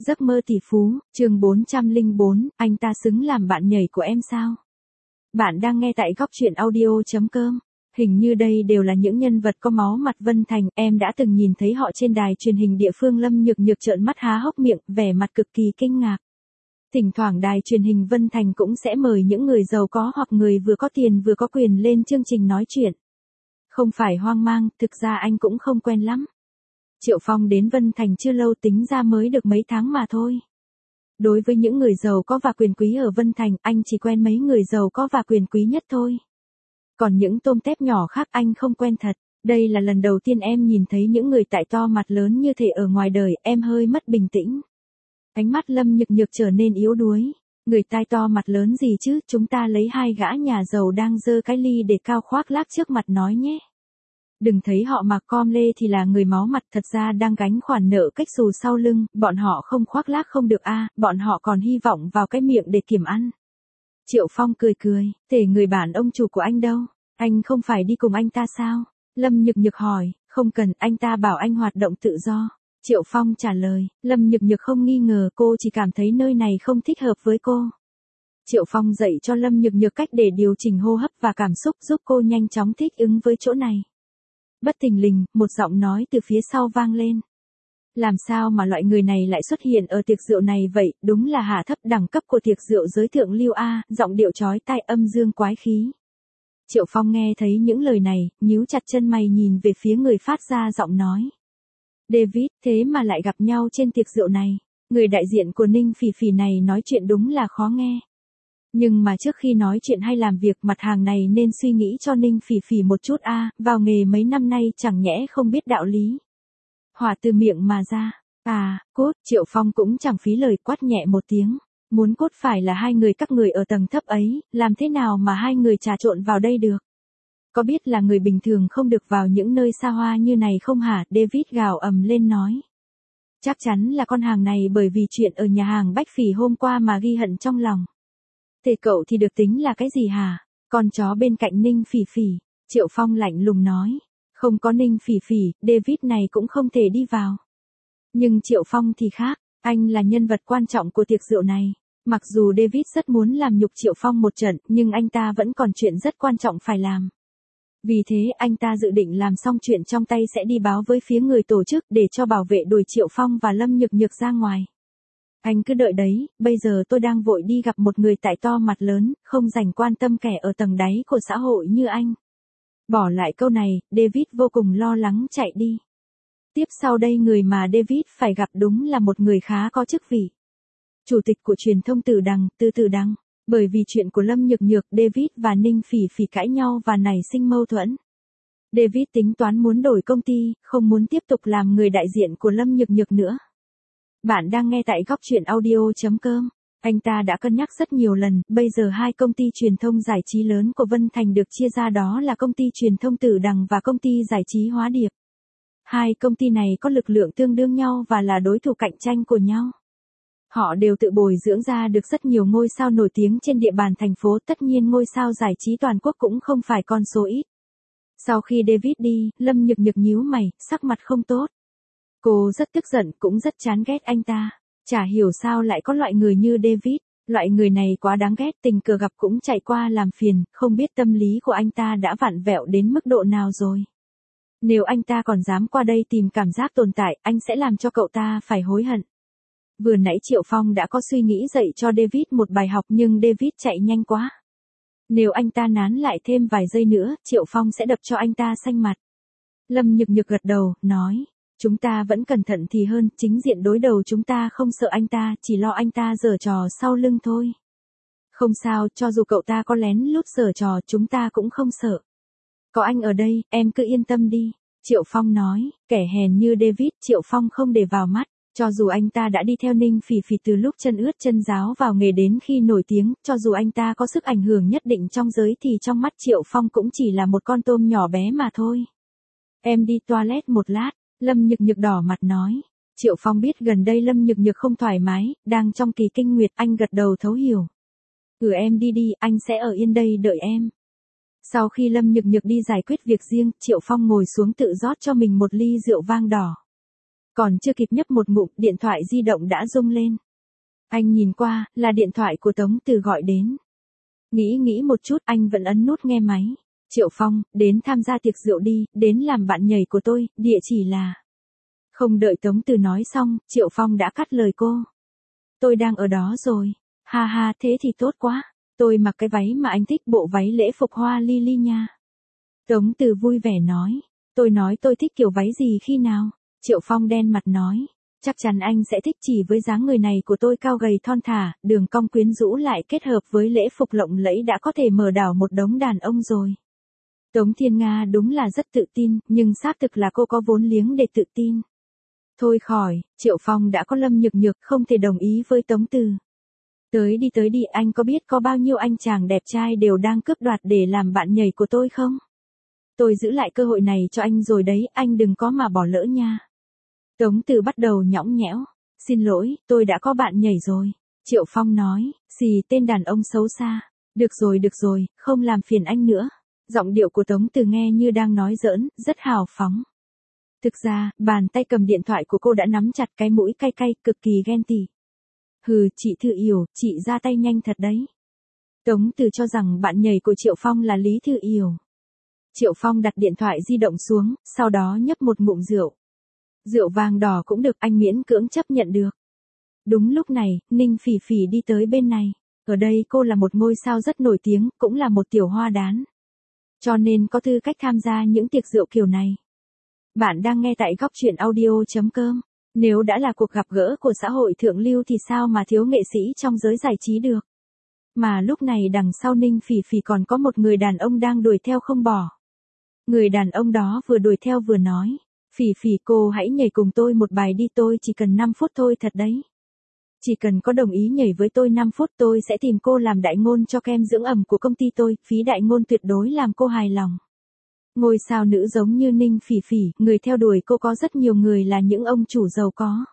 Giấc mơ tỷ phú, chương 404, anh ta xứng làm bạn nhảy của em sao? Bạn đang nghe tại góc truyện audio.com. Hình như đây đều là những nhân vật có máu mặt Vân Thành, em đã từng nhìn thấy họ trên đài truyền hình địa phương. Lâm Nhược Nhược trợn mắt há hốc miệng, vẻ mặt cực kỳ kinh ngạc. Thỉnh thoảng đài truyền hình Vân Thành cũng sẽ mời những người giàu có hoặc người vừa có tiền vừa có quyền lên chương trình nói chuyện. Không phải hoang mang, thực ra anh cũng không quen lắm. Triệu Phong đến Vân Thành chưa lâu, tính ra mới được mấy tháng mà thôi. Đối với những người giàu có và quyền quý ở Vân Thành, anh chỉ quen mấy người giàu có và quyền quý nhất thôi. Còn những tôm tép nhỏ khác anh không quen thật. Đây là lần đầu tiên em nhìn thấy những người tài to mặt lớn như thế ở ngoài đời, em hơi mất bình tĩnh. Ánh mắt Lâm Nhược Nhược trở nên yếu đuối. Người tai to mặt lớn gì chứ, chúng ta lấy hai gã nhà giàu đang giơ cái ly để cao khoác lác trước mặt nói nhé. Đừng thấy họ mặc com lê thì là người máu mặt, thật ra đang gánh khoản nợ cách xù sau lưng, bọn họ không khoác lác không được bọn họ còn hy vọng vào cái miệng để kiểm ăn. Triệu Phong cười cười, thể người bạn ông chủ của anh đâu, anh không phải đi cùng anh ta sao? Lâm Nhược Nhược hỏi, không cần, anh ta bảo anh hoạt động tự do. Triệu Phong trả lời, Lâm Nhược Nhược không nghi ngờ, cô chỉ cảm thấy nơi này không thích hợp với cô. Triệu Phong dạy cho Lâm Nhược Nhược cách để điều chỉnh hô hấp và cảm xúc, giúp cô nhanh chóng thích ứng với chỗ này. Bất thình lình, một giọng nói từ phía sau vang lên. Làm sao mà loại người này lại xuất hiện ở tiệc rượu này vậy, đúng là hạ thấp đẳng cấp của tiệc rượu giới thượng lưu giọng điệu chói tai âm dương quái khí. Triệu Phong nghe thấy những lời này, nhíu chặt chân mày nhìn về phía người phát ra giọng nói. David, thế mà lại gặp nhau trên tiệc rượu này. Người đại diện của Ninh Phỉ Phỉ này nói chuyện đúng là khó nghe. Nhưng mà trước khi nói chuyện hay làm việc, mặt hàng này nên suy nghĩ cho Ninh Phỉ Phỉ một chút vào nghề mấy năm nay chẳng nhẽ không biết đạo lý. Hỏa từ miệng mà ra. Cốt, Triệu Phong cũng chẳng phí lời quát nhẹ một tiếng. Muốn cốt phải là hai người các người ở tầng thấp ấy, làm thế nào mà hai người trà trộn vào đây được? Có biết là người bình thường không được vào những nơi xa hoa như này không hả? David gào ầm lên nói. Chắc chắn là con hàng này bởi vì chuyện ở nhà hàng Bách Phỉ hôm qua mà ghi hận trong lòng. Thế cậu thì được tính là cái gì hả? Con chó bên cạnh Ninh Phỉ Phỉ. Triệu Phong lạnh lùng nói. Không có Ninh Phỉ Phỉ, David này cũng không thể đi vào. Nhưng Triệu Phong thì khác, anh là nhân vật quan trọng của tiệc rượu này. Mặc dù David rất muốn làm nhục Triệu Phong một trận, nhưng anh ta vẫn còn chuyện rất quan trọng phải làm. Vì thế anh ta dự định làm xong chuyện trong tay sẽ đi báo với phía người tổ chức để cho bảo vệ đuổi Triệu Phong và Lâm Nhược Nhược ra ngoài. Anh cứ đợi đấy, bây giờ tôi đang vội đi gặp một người tài to mặt lớn, không dành quan tâm kẻ ở tầng đáy của xã hội như anh. Bỏ lại câu này, David vô cùng lo lắng chạy đi. Tiếp sau đây người mà David phải gặp đúng là một người khá có chức vị. Chủ tịch của truyền thông Tử Đằng. Bởi vì chuyện của Lâm Nhược Nhược, David và Ninh Phỉ Phỉ cãi nhau và nảy sinh mâu thuẫn. David tính toán muốn đổi công ty, không muốn tiếp tục làm người đại diện của Lâm Nhược Nhược nữa. Bạn đang nghe tại góc truyện audio.com. Anh ta đã cân nhắc rất nhiều lần, bây giờ hai công ty truyền thông giải trí lớn của Vân Thành được chia ra, đó là công ty truyền thông Tử Đằng và công ty giải trí Hóa Điệp. Hai công ty này có lực lượng tương đương nhau và là đối thủ cạnh tranh của nhau. Họ đều tự bồi dưỡng ra được rất nhiều ngôi sao nổi tiếng trên địa bàn thành phố, tất nhiên ngôi sao giải trí toàn quốc cũng không phải con số ít. Sau khi David đi, Lâm Nhược Nhược nhíu mày, sắc mặt không tốt. Cô rất tức giận, cũng rất chán ghét anh ta. Chả hiểu sao lại có loại người như David, loại người này quá đáng ghét, tình cờ gặp cũng chạy qua làm phiền, không biết tâm lý của anh ta đã vặn vẹo đến mức độ nào rồi. Nếu anh ta còn dám qua đây tìm cảm giác tồn tại, anh sẽ làm cho cậu ta phải hối hận. Vừa nãy Triệu Phong đã có suy nghĩ dạy cho David một bài học nhưng David chạy nhanh quá. Nếu anh ta nán lại thêm vài giây nữa, Triệu Phong sẽ đập cho anh ta xanh mặt. Lâm Nhược Nhược gật đầu, nói. Chúng ta vẫn cẩn thận thì hơn, chính diện đối đầu chúng ta không sợ anh ta, chỉ lo anh ta giở trò sau lưng thôi. Không sao, cho dù cậu ta có lén lút giở trò chúng ta cũng không sợ. Có anh ở đây, em cứ yên tâm đi. Triệu Phong nói, kẻ hèn như David Triệu Phong không để vào mắt. Cho dù anh ta đã đi theo Ninh Phỉ Phỉ từ lúc chân ướt chân ráo vào nghề đến khi nổi tiếng, cho dù anh ta có sức ảnh hưởng nhất định trong giới thì trong mắt Triệu Phong cũng chỉ là một con tôm nhỏ bé mà thôi. Em đi toilet một lát, Lâm Nhược Nhược đỏ mặt nói. Triệu Phong biết gần đây Lâm Nhược Nhược không thoải mái, đang trong kỳ kinh nguyệt, anh gật đầu thấu hiểu. Em đi đi, anh sẽ ở yên đây đợi em. Sau khi Lâm Nhược Nhược đi giải quyết việc riêng, Triệu Phong ngồi xuống tự rót cho mình một ly rượu vang đỏ. Còn chưa kịp nhấp một ngụm, điện thoại di động đã rung lên. Anh nhìn qua, là điện thoại của Tống Từ gọi đến. Nghĩ một chút, anh vẫn ấn nút nghe máy. Triệu Phong, đến tham gia tiệc rượu đi, đến làm bạn nhảy của tôi, địa chỉ là... Không đợi Tống Từ nói xong, Triệu Phong đã cắt lời cô. Tôi đang ở đó rồi. Ha ha, thế thì tốt quá. Tôi mặc cái váy mà anh thích, bộ váy lễ phục hoa lily nha. Tống Từ vui vẻ nói. Tôi nói tôi thích kiểu váy gì khi nào? Triệu Phong đen mặt nói. Chắc chắn anh sẽ thích, chỉ với dáng người này của tôi cao gầy thon thả, đường cong quyến rũ lại kết hợp với lễ phục lộng lẫy đã có thể mở đảo một đống đàn ông rồi. Tống Thiên Nga đúng là rất tự tin, nhưng xác thực là cô có vốn liếng để tự tin. Thôi khỏi, Triệu Phong đã có Lâm Nhược Nhược, không thể đồng ý với Tống Từ. Tới đi, anh có biết có bao nhiêu anh chàng đẹp trai đều đang cướp đoạt để làm bạn nhảy của tôi không? Tôi giữ lại cơ hội này cho anh rồi đấy, anh đừng có mà bỏ lỡ nha. Tống Từ bắt đầu nhõng nhẽo. Xin lỗi, tôi đã có bạn nhảy rồi. Triệu Phong nói, xì tên đàn ông xấu xa. Được rồi, không làm phiền anh nữa. Giọng điệu của Tống Từ nghe như đang nói giỡn, rất hào phóng. Thực ra, bàn tay cầm điện thoại của cô đã nắm chặt, cái mũi cay cay, cực kỳ ghen tị. Hừ, chị Thư Yểu, chị ra tay nhanh thật đấy. Tống Từ cho rằng bạn nhảy của Triệu Phong là Lý Thư Yểu. Triệu Phong đặt điện thoại di động xuống, sau đó nhấp một ngụm rượu. Rượu vàng đỏ cũng được, anh miễn cưỡng chấp nhận được. Đúng lúc này, Ninh Phỉ Phỉ đi tới bên này. Ở đây cô là một ngôi sao rất nổi tiếng, cũng là một tiểu hoa đán. Cho nên có tư cách tham gia những tiệc rượu kiểu này. Bạn đang nghe tại góc truyện audio.com. Nếu đã là cuộc gặp gỡ của xã hội thượng lưu thì sao mà thiếu nghệ sĩ trong giới giải trí được. Mà lúc này đằng sau Ninh Phỉ Phỉ còn có một người đàn ông đang đuổi theo không bỏ. Người đàn ông đó vừa đuổi theo vừa nói. Phỉ Phỉ, cô hãy nhảy cùng tôi một bài đi, tôi chỉ cần 5 phút thôi thật đấy. Chỉ cần có đồng ý nhảy với tôi 5 phút tôi sẽ tìm cô làm đại ngôn cho kem dưỡng ẩm của công ty tôi, phí đại ngôn tuyệt đối làm cô hài lòng. Ngôi sao nữ giống như Ninh Phỉ Phỉ, người theo đuổi cô có rất nhiều người là những ông chủ giàu có.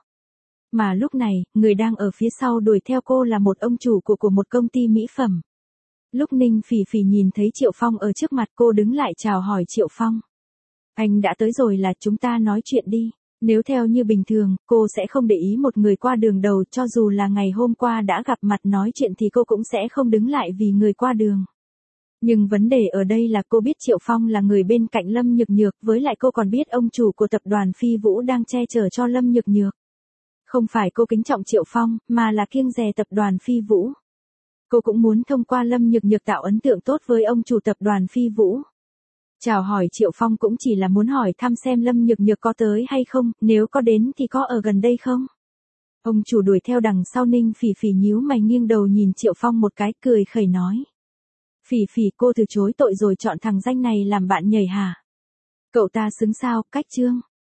Mà lúc này, người đang ở phía sau đuổi theo cô là một ông chủ của một công ty mỹ phẩm. Lúc Ninh Phỉ Phỉ nhìn thấy Triệu Phong ở trước mặt, cô đứng lại chào hỏi Triệu Phong. Anh đã tới rồi, là chúng ta nói chuyện đi. Nếu theo như bình thường, cô sẽ không để ý một người qua đường đầu, cho dù là ngày hôm qua đã gặp mặt nói chuyện thì cô cũng sẽ không đứng lại vì người qua đường. Nhưng vấn đề ở đây là cô biết Triệu Phong là người bên cạnh Lâm Nhược Nhược, với lại cô còn biết ông chủ của tập đoàn Phi Vũ đang che chở cho Lâm Nhược Nhược. Không phải cô kính trọng Triệu Phong, mà là kiêng dè tập đoàn Phi Vũ. Cô cũng muốn thông qua Lâm Nhược Nhược tạo ấn tượng tốt với ông chủ tập đoàn Phi Vũ. Chào hỏi Triệu Phong cũng chỉ là muốn hỏi thăm xem Lâm Nhược Nhược có tới hay không, nếu có đến thì có ở gần đây không. Ông chủ đuổi theo đằng sau Ninh Phỉ Phỉ nhíu mày nghiêng đầu nhìn Triệu Phong một cái, cười khẩy nói. Phỉ Phỉ, cô từ chối tội rồi chọn thằng danh này làm bạn nhảy hả? Cậu ta xứng sao, cách chương.